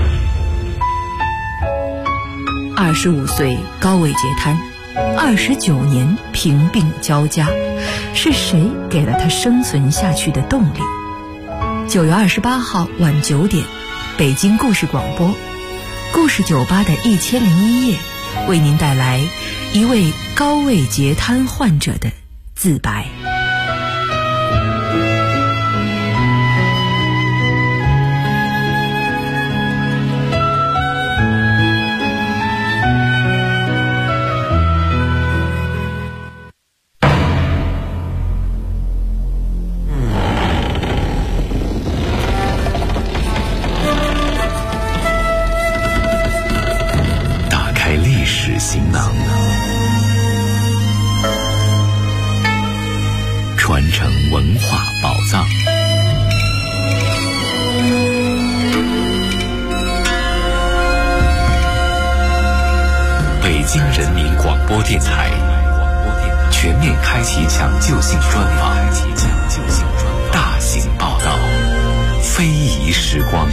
？25岁高位截瘫，29年贫病交加，是谁给了他生存下去的动力？9月28号晚9点，北京故事广播，故事酒吧的1001夜，为您带来一位高位截瘫患者的自白。 行囊，传承文化宝藏。北京人民广播电台全面开启抢救性专访，大型报道，非遗时光。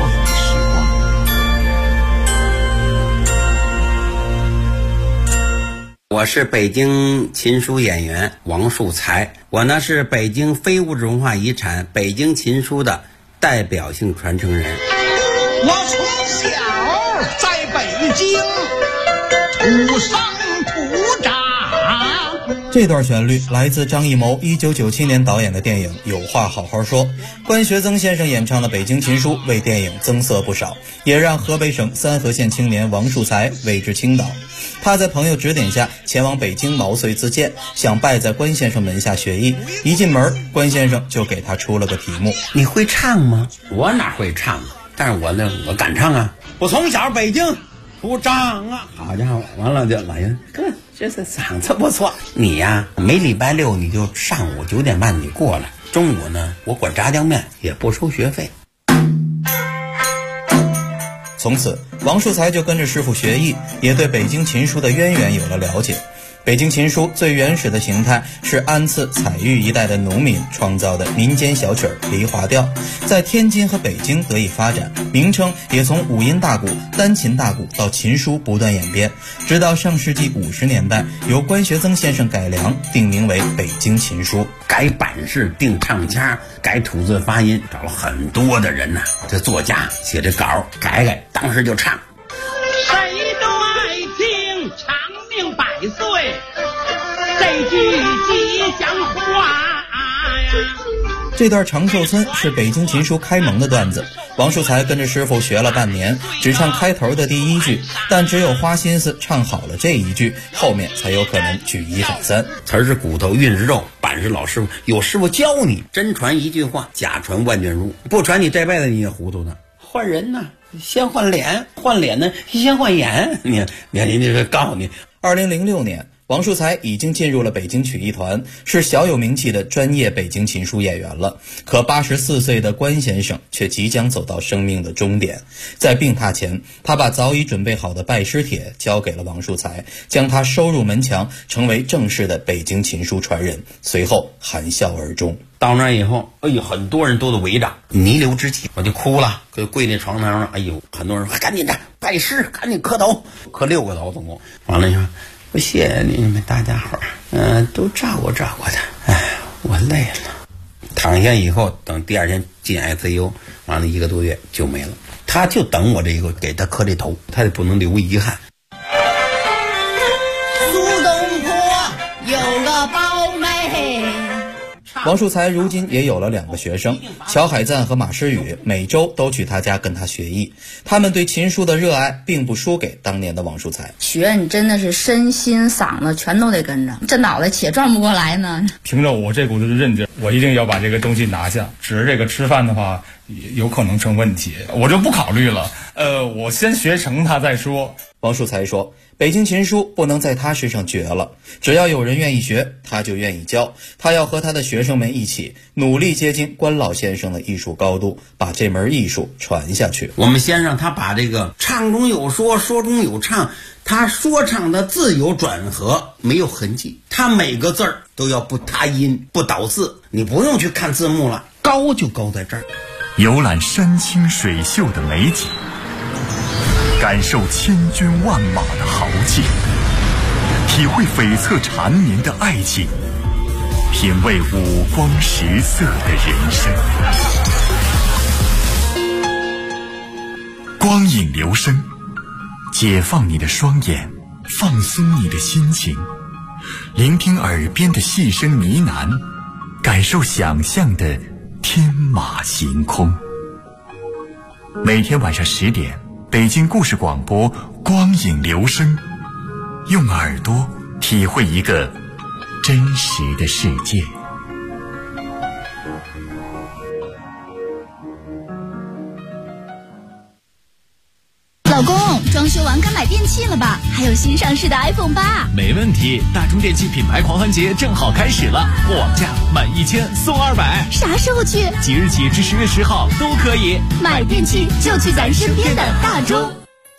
我是北京琴书演员王树才，我呢是北京非物质文化遗产北京琴书的代表性传承人。 我从小在北京土生土长。 这段旋律来自张艺谋1997年导演的电影《有话好好说》，关学增先生演唱的北京琴书为电影增色不少，也让河北省三河县青年王树才为之倾倒。他在朋友指点下前往北京毛遂自荐，想拜在关先生门下学艺。一进门，关先生就给他出了个题目： 你会唱吗？我哪会唱啊？但是我敢唱啊！我从小北京土长啊！好家伙，完了就老人哥，这是嗓子不错。你呀，每礼拜六你就上午9点半你过来，中午呢我管炸酱面，也不收学费。 从此，王树才就跟着师傅学艺，也对北京琴书的渊源有了了解。北京琴书最原始的形态是安次、采玉一带的农民创造的民间小曲梨花调，在天津和北京得以发展，名称也从五音大鼓、单琴大鼓到琴书不断演变，直到上世纪50年代由关学增先生改良，定名为北京琴书。 改版式、定唱腔、改吐字发音，找了很多的人呐，这作家写这稿改，当时就唱。 谁都爱听长命百岁这句吉祥话呀。 这段长寿村是北京琴书开蒙的段子，王树才跟着师傅学了半年，只唱开头的第一句，但只有花心思唱好了这一句，后面才有可能举一反三。 词儿是骨头，韵是肉，板是老师傅，有师傅教你，真传一句话，假传万卷书，不传你这辈子你也糊涂呢。换人呢，先换脸，换脸呢先换眼，你告诉你。 2006年， 王树才已经进入了北京曲艺团，是小有名气的专业北京琴书演员了。可84岁的关先生却即将走到生命的终点。在病榻前，他把早已准备好的拜师帖交给了王树才，将他收入门墙，成为正式的北京琴书传人。随后含笑而终。 到那以后，哎呦，很多人都围着，弥留之际，我就哭了，就跪在床头上。哎呦，很多人说赶紧的拜师，赶紧磕头，磕6个头总共。完了以后，我谢谢你们大家伙儿，都照顾照顾他。哎，我累了。躺下以后，等第2天进 ICU， 完了1个多月就没了。他就等我这个给他磕这头，他也不能留遗憾。 苏东坡有个胞妹。 王树才如今也有了2个学生，乔海赞和马诗雨，每周都去他家跟他学艺。他们对琴书的热爱并不输给当年的王树才。 学你真的是身心嗓子全都得跟着，这脑袋且转不过来呢。 凭着我这股子韧劲，我一定要把这个东西拿下。只是这个吃饭的话，有可能成问题，我就不考虑了。我先学成它再说。 王树才说，北京琴书不能在他身上绝了，只要有人愿意学，他就愿意教。他要和他的学生们一起努力接近关老先生的艺术高度，把这门艺术传下去。 我们先让他把这个唱中有说，说中有唱，他说唱的字有转合，没有痕迹，他每个字儿都要不塌音不倒字，你不用去看字幕了，高就高在这儿。 游览山清水秀的美景，感受千军万马的豪气，体会悱恻缠绵的爱情，品味五光十色的人生。光影流声，解放你的双眼，放松你的心情，聆听耳边的细声呢喃，感受想象的天马行空。每天晚上10点，北京故事广播光影流声，用耳朵体会一个真实的世界。 老公，装修完该买电器了吧？还有新上市的 iPhone 8。 没问题，大中电器品牌狂欢节正好开始了，货网价满1000送200。 啥时候去？ 即日起至10月10号都可以。 买电器就去咱身边的大中。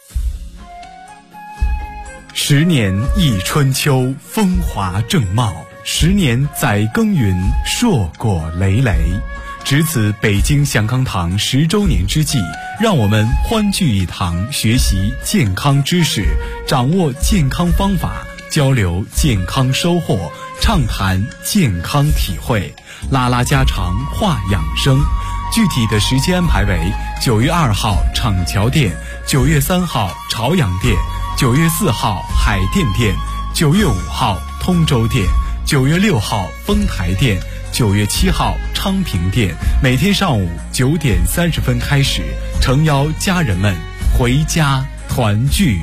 10年一春秋，风华正茂；10年载耕耘，硕果累累。值此北京祥康堂10周年之际，让我们欢聚一堂，学习健康知识，掌握健康方法，交流健康收获，畅谈健康体会，拉拉家常，话养生。具体的时间安排为9月2号厂桥店，9月3号朝阳店，9月4号海淀店，9月5号通州店，9月6号丰台店，9月7号昌平店。每天上午9点30分开始，诚邀家人们回家团聚。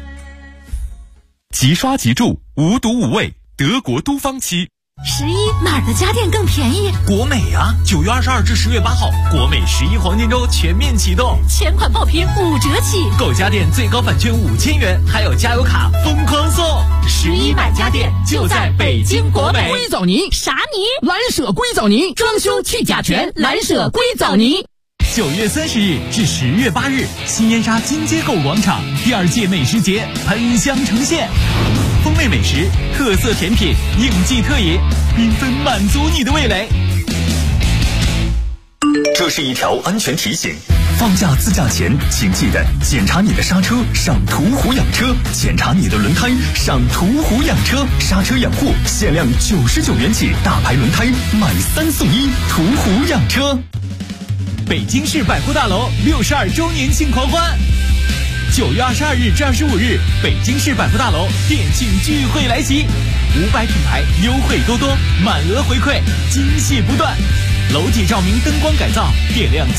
即刷即住，无毒无味，德国都芳漆。 11哪儿的家电更便宜？ 国美啊！9月22至10月8号，国美11黄金周全面启动， 全款爆品5折起， 购家电最高返券5000元，还有加油卡疯狂送。 11买家电就在北京国美。 硅藻泥啥泥？ 蓝舍硅藻泥，装修去甲醛，蓝舍硅藻泥。 9月30日至10月8日，新燕莎金街购物广场第2届美食节喷香呈现，风味美食、特色甜品、应季特饮，缤纷满足你的味蕾。 这是一条安全提醒，放假自驾前请记得检查你的刹车，上途虎养车；检查你的轮胎，上途虎养车。刹车养护限量99元起，大牌轮胎买3送1，途虎养车。 北京市百货大楼62周年庆狂欢，9月22日至25日，北京市百货大楼店庆聚会来袭，500品牌优惠多多，满额回馈，惊喜不断。楼体照明、灯光改造，点亮